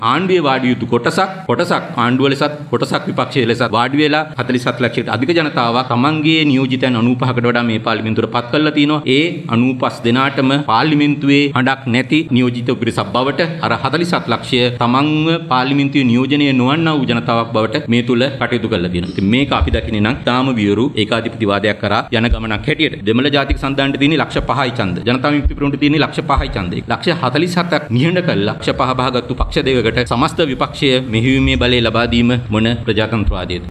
ආණ්ඩුවේ වාඩි යුතු කොටසක් ආණ්ඩුව ලෙසත් කොටසක් විපක්ෂයේ ලෙසත් වාඩි වෙලා 47 ලක්ෂයට අධික ජනතාවක් තමන්ගේ නියෝජිතයන් 95කට වඩා මේ පාර්ලිමේන්තුවට පත් කරලා තිනවා. ඒ 95 දෙනාටම පාර්ලිමේන්තුවේ හඬක් නැති නියෝජිත පිරිසක් බවට අර 47 ලක්ෂය තමන්ව පාර්ලිමේන්තුවේ නියෝජනය නොවන්නා වූ ජනතාවක් බවට මේ තුල කටයුතු කරලා තියෙනවා. ඉතින් මේක අපි දකින්නේ නම් තාම වියරු ඒකාධිපතිවාදයක් කරා යන ගමනක් හැටියට. දෙමළ ජාතික සන්ධානයට තියෙන්නේ ලක්ෂ 5යි ඡන්ද. ජනතා විමුක්ති පෙරමුණට තියෙන්නේ ලක්ෂ 5යි ඡන්ද. ලක්ෂ 47ක් නිහඬ කළා ලක්ෂ 5 බහගත්තු පක්ෂ දෙකකට සමස්ත විපක්ෂය මෙහෙයුමේ බලය ලබා දීම මොන ප්‍රජාතන්ත්‍රවාදයේද?